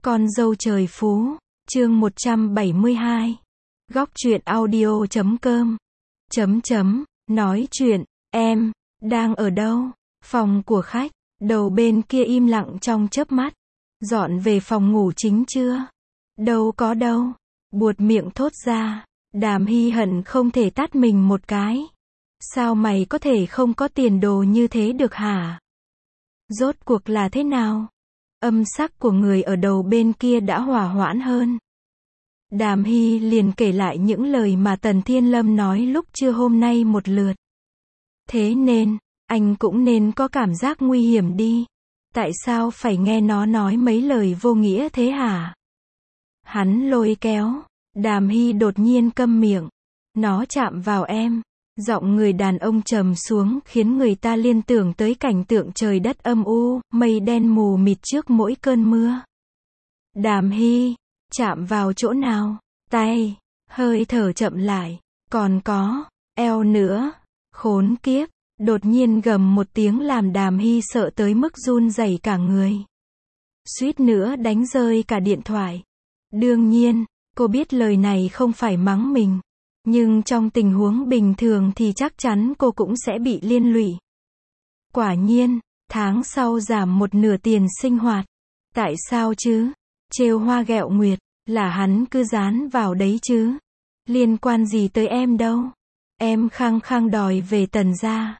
Con dâu trời phú, chương 172. Góc truyện audio.com. Nói chuyện, em, đang ở đâu? Phòng của khách, đầu bên kia im lặng trong chớp mắt. Dọn về phòng ngủ chính chưa? Đâu có đâu. Buột miệng thốt ra. Đàm Hy hận không thể tát mình một cái. Sao mày có thể không có tiền đồ như thế được hả? Rốt cuộc là thế nào? Âm sắc của người ở đầu bên kia đã hòa hoãn hơn. Đàm Hy liền kể lại những lời mà Tần Thiên Lâm nói lúc trưa hôm nay một lượt. Thế nên, anh cũng nên có cảm giác nguy hiểm đi. Tại sao phải nghe nó nói mấy lời vô nghĩa thế hả? Hắn lôi kéo. Đàm Hy đột nhiên câm miệng. Nó chạm vào em. Giọng người đàn ông trầm xuống khiến người ta liên tưởng tới cảnh tượng trời đất âm u, mây đen mù mịt trước mỗi cơn mưa. Đàm Hy, chạm vào chỗ nào? Tay, hơi thở chậm lại, còn có, eo nữa. Khốn kiếp, đột nhiên gầm một tiếng làm Đàm Hy sợ tới mức run rẩy cả người. Suýt nữa đánh rơi cả điện thoại. Đương nhiên, cô biết lời này không phải mắng mình. Nhưng trong tình huống bình thường thì chắc chắn cô cũng sẽ bị liên lụy. Quả nhiên, tháng sau giảm một nửa tiền sinh hoạt. Tại sao chứ? Trêu hoa ghẹo nguyệt, là hắn cứ dán vào đấy chứ. Liên quan gì tới em đâu. Em khăng khăng đòi về Tần gia.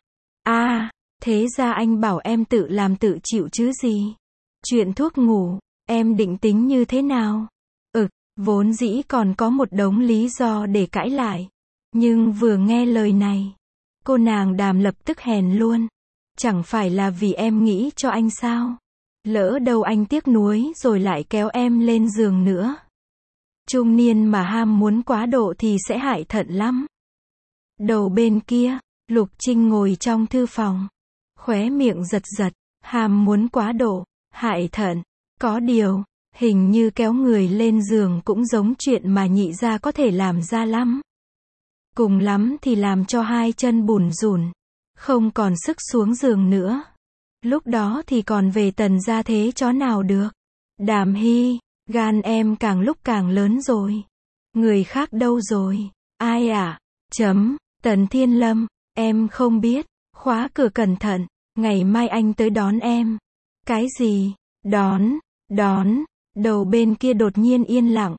Thế ra anh bảo em tự làm tự chịu chứ gì. Chuyện thuốc ngủ, em định tính như thế nào? Vốn dĩ còn có một đống lý do để cãi lại. Nhưng vừa nghe lời này, cô nàng Đàm lập tức hèn luôn. Chẳng phải là vì em nghĩ cho anh sao? Lỡ đâu anh tiếc nuối rồi lại kéo em lên giường nữa. Trung niên mà ham muốn quá độ thì sẽ hại thận lắm. Đầu bên kia, Lục Trinh ngồi trong thư phòng. Khóe miệng giật giật, ham muốn quá độ, hại thận. Có điều, hình như kéo người lên giường cũng giống chuyện mà nhị gia có thể làm ra lắm. Cùng lắm thì làm cho hai chân bủn rủn, không còn sức xuống giường nữa. Lúc đó thì còn về Tần gia thế chó nào được. Đàm Hy, gan em càng lúc càng lớn rồi. Người khác đâu rồi? Ai à? Tần Thiên Lâm, em không biết. Khóa cửa cẩn thận, ngày mai anh tới đón em. Cái gì? Đón. Đầu bên kia đột nhiên yên lặng.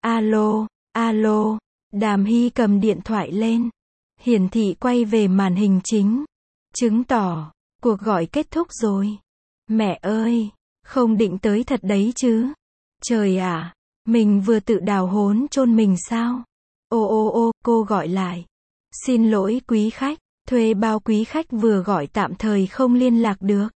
Alo. Đàm Hy cầm điện thoại lên. Hiển thị quay về màn hình chính. Chứng tỏ, cuộc gọi kết thúc rồi. Mẹ ơi, không định tới thật đấy chứ. Trời ạ, mình vừa tự đào hốn chôn mình sao? Ô, cô gọi lại. Xin lỗi quý khách, thuê bao quý khách vừa gọi tạm thời không liên lạc được.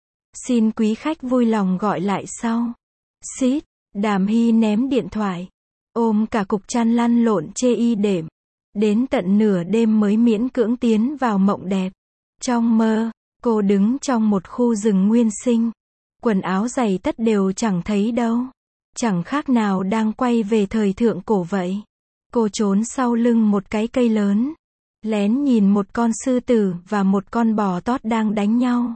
Xin quý khách vui lòng gọi lại sau. Xít. Đàm Hy ném điện thoại, ôm cả cục chăn lăn lộn chê y đệm. Đến tận nửa đêm mới miễn cưỡng tiến vào mộng đẹp. Trong mơ, cô đứng trong một khu rừng nguyên sinh. Quần áo giày tất đều chẳng thấy đâu. Chẳng khác nào đang quay về thời thượng cổ vậy. Cô trốn sau lưng một cái cây lớn. Lén nhìn một con sư tử và một con bò tót đang đánh nhau.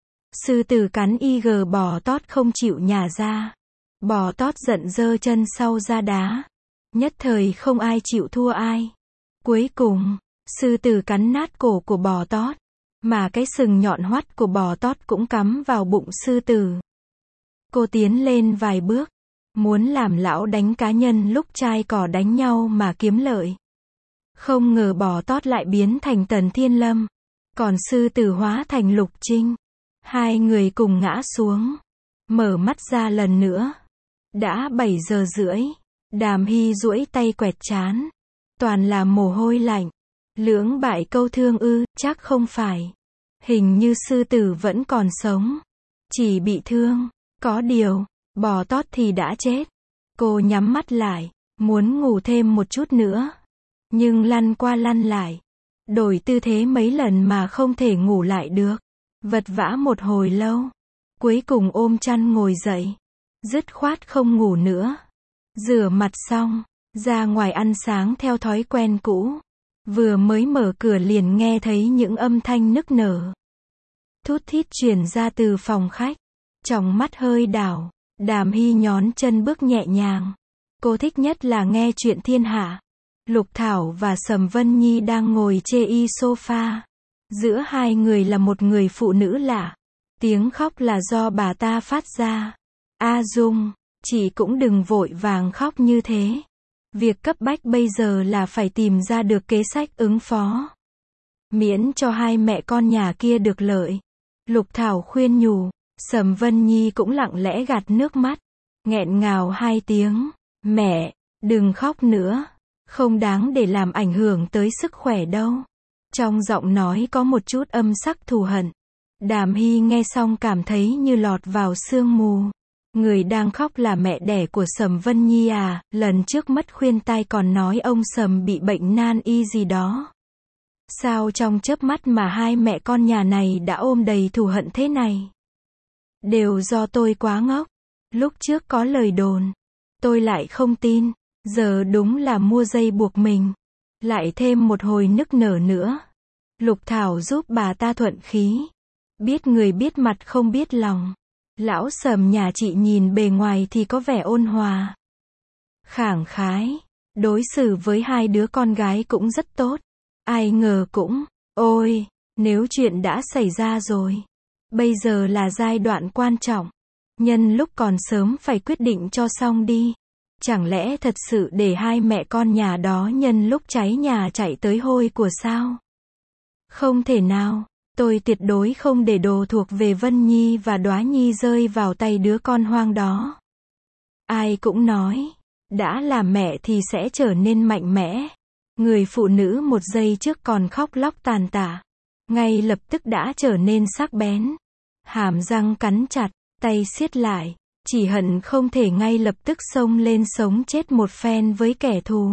Sư tử cắn bò tót không chịu nhả ra. Bò tót giận giơ chân sau ra đá. Nhất thời không ai chịu thua ai. Cuối cùng, sư tử cắn nát cổ của bò tót. Mà cái sừng nhọn hoắt của bò tót cũng cắm vào bụng sư tử. Cô tiến lên vài bước. Muốn làm lão đánh cá nhân lúc trai cỏ đánh nhau mà kiếm lợi. Không ngờ bò tót lại biến thành Tần Thiên Lâm. Còn sư tử hóa thành Lục Trinh. Hai người cùng ngã xuống. Mở mắt ra lần nữa. Đã 7 giờ rưỡi. Đàm Hy duỗi tay quẹt trán. Toàn là mồ hôi lạnh. Lưỡng bại câu thương ư? Chắc không phải. Hình như sư tử vẫn còn sống. Chỉ bị thương. Có điều, bò tót thì đã chết. Cô nhắm mắt lại. Muốn ngủ thêm một chút nữa. Nhưng lăn qua lăn lại. Đổi tư thế mấy lần mà không thể ngủ lại được. Vật vã một hồi lâu. Cuối cùng ôm chăn ngồi dậy. Dứt khoát không ngủ nữa. Rửa mặt xong, ra ngoài ăn sáng theo thói quen cũ. Vừa mới mở cửa liền nghe thấy những âm thanh nức nở. Thút thít truyền ra từ phòng khách. Tròng mắt hơi đảo. Đàm Hy nhón chân bước nhẹ nhàng. Cô thích nhất là nghe chuyện thiên hạ. Lục Thảo và Sầm Vân Nhi đang ngồi chê y sofa. Giữa hai người là một người phụ nữ lạ. Tiếng khóc là do bà ta phát ra. A Dung, chị cũng đừng vội vàng khóc như thế. Việc cấp bách bây giờ là phải tìm ra được kế sách ứng phó. Miễn cho hai mẹ con nhà kia được lợi. Lục Thảo khuyên nhủ. Sầm Vân Nhi cũng lặng lẽ gạt nước mắt. Nghẹn ngào 2 tiếng. Mẹ, đừng khóc nữa. Không đáng để làm ảnh hưởng tới sức khỏe đâu. Trong giọng nói có một chút âm sắc thù hận. Đàm Hy nghe xong cảm thấy như lọt vào sương mù. Người đang khóc là mẹ đẻ của Sầm Vân Nhi à, lần trước mất khuyên tai còn nói ông Sầm bị bệnh nan y gì đó. Sao trong chớp mắt mà hai mẹ con nhà này đã ôm đầy thù hận thế này? Đều do tôi quá ngốc. Lúc trước có lời đồn. Tôi lại không tin. Giờ đúng là mua dây buộc mình. Lại thêm một hồi nức nở nữa. Lục Thảo giúp bà ta thuận khí. Biết người biết mặt không biết lòng. Lão Sầm nhà chị nhìn bề ngoài thì có vẻ ôn hòa, khẳng khái. Đối xử với hai đứa con gái cũng rất tốt. Ai ngờ cũng, ôi, nếu chuyện đã xảy ra rồi. Bây giờ là giai đoạn quan trọng. Nhân lúc còn sớm phải quyết định cho xong đi. Chẳng lẽ thật sự để hai mẹ con nhà đó nhân lúc cháy nhà chạy tới hôi của sao? Không thể nào, tôi tuyệt đối không để đồ thuộc về Vân Nhi và Đóa Nhi rơi vào tay đứa con hoang đó. Ai cũng nói, đã là mẹ thì sẽ trở nên mạnh mẽ. Người phụ nữ một giây trước còn khóc lóc tàn tả, ngay lập tức đã trở nên sắc bén. Hàm răng cắn chặt, tay siết lại, chỉ hận không thể ngay lập tức xông lên sống chết một phen với kẻ thù.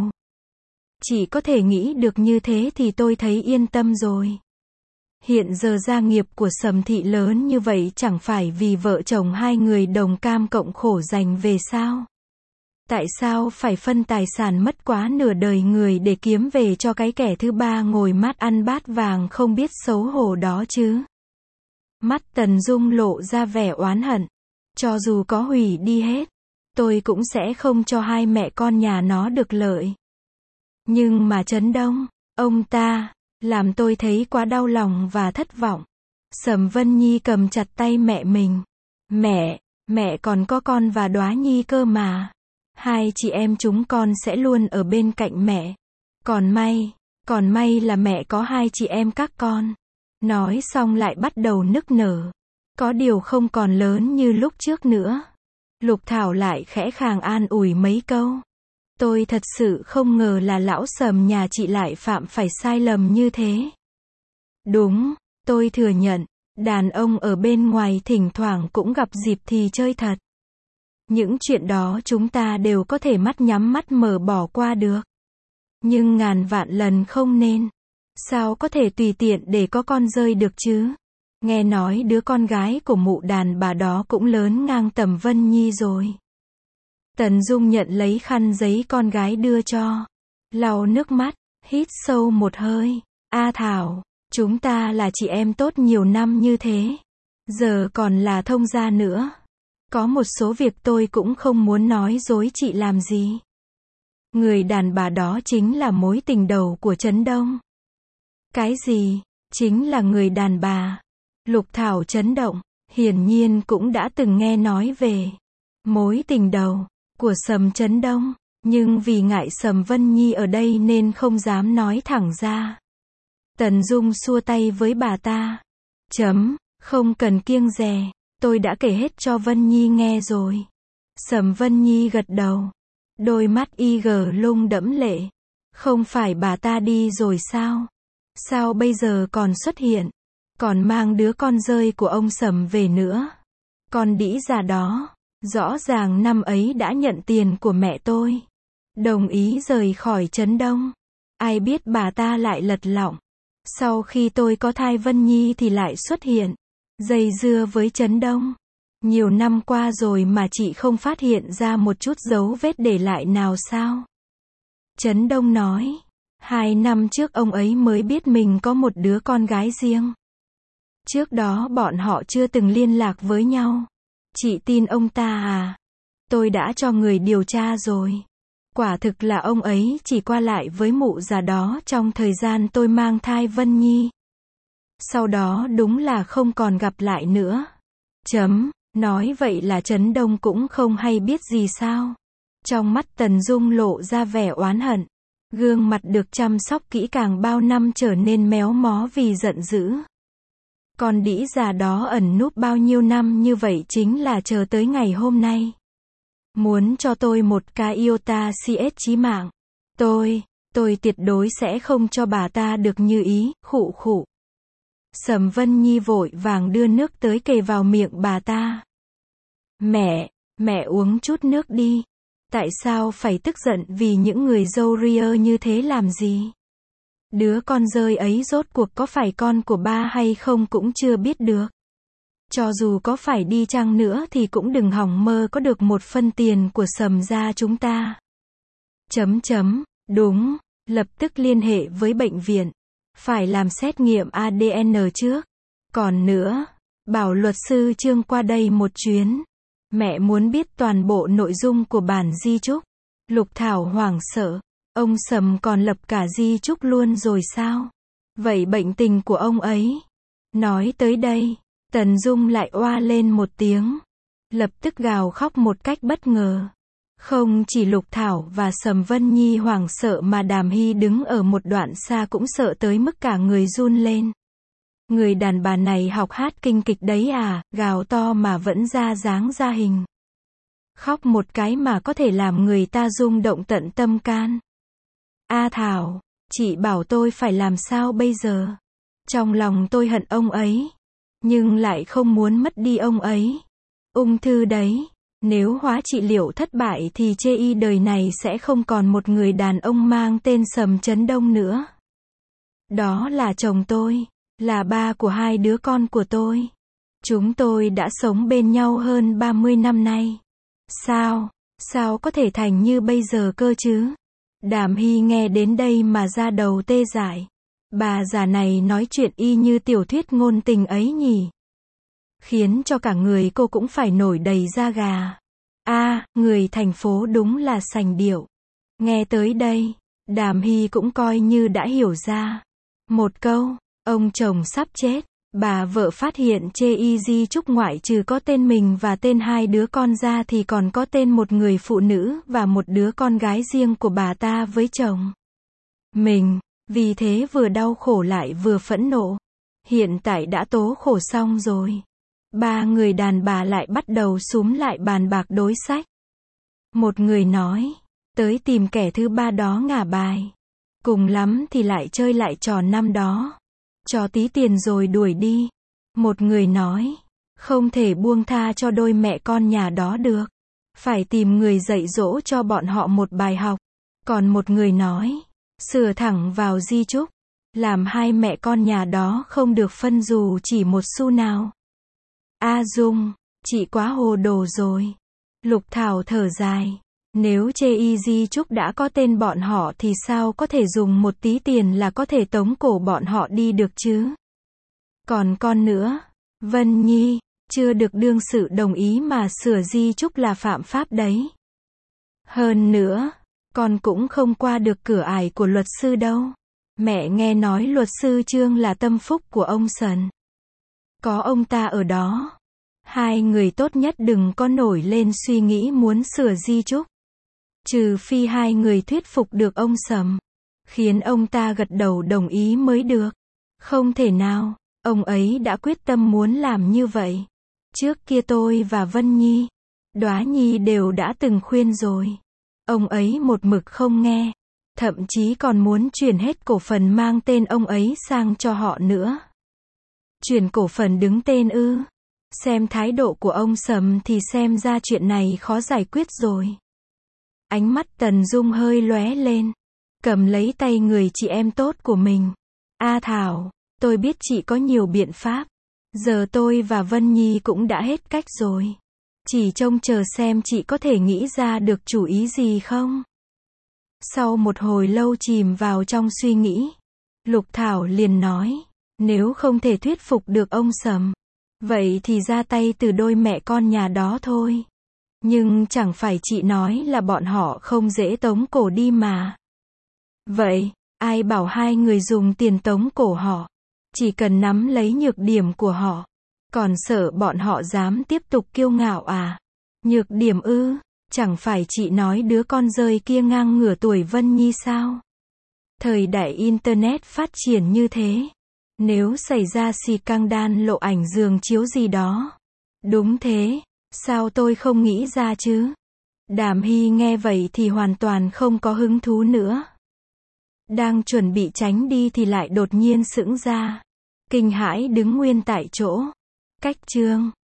Chỉ có thể nghĩ được như thế thì tôi thấy yên tâm rồi. Hiện giờ gia nghiệp của Sầm thị lớn như vậy chẳng phải vì vợ chồng hai người đồng cam cộng khổ giành về sao? Tại sao phải phân tài sản mất quá nửa đời người để kiếm về cho cái kẻ thứ ba ngồi mát ăn bát vàng không biết xấu hổ đó chứ? Mắt Tần Dung lộ ra vẻ oán hận. Cho dù có hủy đi hết, tôi cũng sẽ không cho hai mẹ con nhà nó được lợi. Nhưng mà Trấn Đông, ông ta, làm tôi thấy quá đau lòng và thất vọng. Sầm Vân Nhi cầm chặt tay mẹ mình. Mẹ còn có con và Đóa Nhi cơ mà. Hai chị em chúng con sẽ luôn ở bên cạnh mẹ. Còn may là mẹ có hai chị em các con. Nói xong lại bắt đầu nức nở. Có điều không còn lớn như lúc trước nữa. Lục Thảo lại khẽ khàng an ủi mấy câu. Tôi thật sự không ngờ là lão Sầm nhà chị lại phạm phải sai lầm như thế. Đúng, tôi thừa nhận, đàn ông ở bên ngoài thỉnh thoảng cũng gặp dịp thì chơi thật. Những chuyện đó chúng ta đều có thể mắt nhắm mắt mở bỏ qua được. Nhưng ngàn vạn lần không nên. Sao có thể tùy tiện để có con rơi được chứ? Nghe nói đứa con gái của mụ đàn bà đó cũng lớn ngang tầm Vân Nhi rồi. Tần Dung nhận lấy khăn giấy con gái đưa cho. Lau nước mắt, hít sâu một hơi. A Thảo, chúng ta là chị em tốt nhiều năm như thế. Giờ còn là thông gia nữa. Có một số việc tôi cũng không muốn nói dối chị làm gì. Người đàn bà đó chính là mối tình đầu của Trấn Đông. Cái gì? Chính là người đàn bà. Lục Thảo chấn động, hiển nhiên cũng đã từng nghe nói về mối tình đầu của Sầm Trấn Đông, nhưng vì ngại Sầm Vân Nhi ở đây nên không dám nói thẳng ra. Tần Dung xua tay với bà ta. Không cần kiêng dè, tôi đã kể hết cho Vân Nhi nghe rồi. Sầm Vân Nhi gật đầu. Đôi mắt IG lung đẫm lệ. Không phải bà ta đi rồi sao? Sao bây giờ còn xuất hiện? Còn mang đứa con rơi của ông Sầm về nữa. Con đĩ già đó, rõ ràng năm ấy đã nhận tiền của mẹ tôi. Đồng ý rời khỏi Trấn Đông. Ai biết bà ta lại lật lọng. Sau khi tôi có thai Vân Nhi thì lại xuất hiện. Dây dưa với Trấn Đông. Nhiều năm qua rồi mà chị không phát hiện ra một chút dấu vết để lại nào sao? Trấn Đông nói. 2 năm trước ông ấy mới biết mình có một đứa con gái riêng. Trước đó bọn họ chưa từng liên lạc với nhau. Chị tin ông ta à? Tôi đã cho người điều tra rồi. Quả thực là ông ấy chỉ qua lại với mụ già đó trong thời gian tôi mang thai Vân Nhi. Sau đó đúng là không còn gặp lại nữa. Nói vậy là Trấn Đông cũng không hay biết gì sao? Trong mắt Tần Dung lộ ra vẻ oán hận. Gương mặt được chăm sóc kỹ càng bao năm trở nên méo mó vì giận dữ. Con đĩ già đó ẩn núp bao nhiêu năm như vậy chính là chờ tới ngày hôm nay. Muốn cho tôi một cái iota CS chí mạng. Tôi tuyệt đối sẽ không cho bà ta được như ý, khụ khụ. Sầm Vân Nhi vội vàng đưa nước tới kề vào miệng bà ta. Mẹ uống chút nước đi. Tại sao phải tức giận vì những người dâu ria như thế làm gì? Đứa con dơi ấy rốt cuộc có phải con của ba hay không cũng chưa biết được. Cho dù có phải đi chăng nữa thì cũng đừng hòng mơ có được một phân tiền của Sầm gia chúng ta. Đúng, lập tức liên hệ với bệnh viện. Phải làm xét nghiệm ADN trước. Còn nữa, bảo luật sư Trương qua đây một chuyến. Mẹ muốn biết toàn bộ nội dung của bản di chúc. Lục Thảo hoảng sợ. Ông Sầm còn lập cả di chúc luôn rồi sao? Vậy bệnh tình của ông ấy? Nói tới đây, Tần Dung lại oa lên một tiếng. Lập tức gào khóc một cách bất ngờ. Không chỉ Lục Thảo và Sầm Vân Nhi hoảng sợ mà Đàm Hy đứng ở một đoạn xa cũng sợ tới mức cả người run lên. Người đàn bà này học hát kinh kịch đấy à, gào to mà vẫn ra dáng ra hình. Khóc một cái mà có thể làm người ta rung động tận tâm can. A Thảo, chị bảo tôi phải làm sao bây giờ? Trong lòng tôi hận ông ấy, nhưng lại không muốn mất đi ông ấy. Ung thư đấy, nếu hóa trị liệu thất bại thì chê y đời này sẽ không còn một người đàn ông mang tên Sầm Trấn Đông nữa. Đó là chồng tôi, là ba của hai đứa con của tôi. Chúng tôi đã sống bên nhau hơn 30 năm nay. Sao có thể thành như bây giờ cơ chứ? Đàm Hy nghe đến đây mà da đầu tê dại. Bà già này nói chuyện y như tiểu thuyết ngôn tình ấy nhỉ. Khiến cho cả người cô cũng phải nổi đầy da gà. Người thành phố đúng là sành điệu. Nghe tới đây, Đàm Hy cũng coi như đã hiểu ra. Một câu, ông chồng sắp chết. Bà vợ phát hiện chê y di chúc ngoại trừ có tên mình và tên hai đứa con ra thì còn có tên một người phụ nữ và một đứa con gái riêng của bà ta với chồng mình. Vì thế vừa đau khổ lại vừa phẫn nộ. Hiện tại đã tố khổ xong rồi. Ba người đàn bà lại bắt đầu xúm lại bàn bạc đối sách. Một người nói, tới tìm kẻ thứ ba đó ngả bài. Cùng lắm thì lại chơi lại trò năm đó. Cho tí tiền rồi đuổi đi. Một người nói, không thể buông tha cho đôi mẹ con nhà đó được. Phải tìm người dạy dỗ cho bọn họ một bài học. Còn một người nói, sửa thẳng vào di chúc. Làm hai mẹ con nhà đó không được phân dù chỉ một xu nào. Dung, chị quá hồ đồ rồi. Lục Thảo thở dài. Nếu chê y di chúc đã có tên bọn họ thì sao có thể dùng một tí tiền là có thể tống cổ bọn họ đi được chứ? Còn con nữa, Vân Nhi, chưa được đương sự đồng ý mà sửa di chúc là phạm pháp đấy. Hơn nữa, con cũng không qua được cửa ải của luật sư đâu. Mẹ nghe nói luật sư Trương là tâm phúc của ông Sần. Có ông ta ở đó. Hai người tốt nhất đừng có nổi lên suy nghĩ muốn sửa di chúc. Trừ phi hai người thuyết phục được ông Sầm. Khiến ông ta gật đầu đồng ý mới được. Không thể nào, ông ấy đã quyết tâm muốn làm như vậy. Trước kia tôi và Vân Nhi, Đóa Nhi đều đã từng khuyên rồi. Ông ấy một mực không nghe. Thậm chí còn muốn chuyển hết cổ phần mang tên ông ấy sang cho họ nữa. Chuyển cổ phần đứng tên ư? Xem thái độ của ông Sầm thì xem ra chuyện này khó giải quyết rồi. Ánh mắt Tần Dung hơi lóe lên. Cầm lấy tay người chị em tốt của mình. Thảo, tôi biết chị có nhiều biện pháp. Giờ tôi và Vân Nhi cũng đã hết cách rồi. Chỉ trông chờ xem chị có thể nghĩ ra được chủ ý gì không? Sau một hồi lâu chìm vào trong suy nghĩ, Lục Thảo liền nói, nếu không thể thuyết phục được ông Sầm, vậy thì ra tay từ đôi mẹ con nhà đó thôi. Nhưng chẳng phải chị nói là bọn họ không dễ tống cổ đi mà. Vậy, ai bảo hai người dùng tiền tống cổ họ? Chỉ cần nắm lấy nhược điểm của họ. Còn sợ bọn họ dám tiếp tục kiêu ngạo à? Nhược điểm ư? Chẳng phải chị nói đứa con rơi kia ngang ngửa tuổi Vân Nhi sao? Thời đại Internet phát triển như thế. Nếu xảy ra scandal lộ ảnh giường chiếu gì đó. Đúng thế, sao tôi không nghĩ ra chứ? Đàm Hy nghe vậy thì hoàn toàn không có hứng thú nữa. Đang chuẩn bị tránh đi thì lại đột nhiên sững ra. Kinh hãi đứng nguyên tại chỗ. Cách chương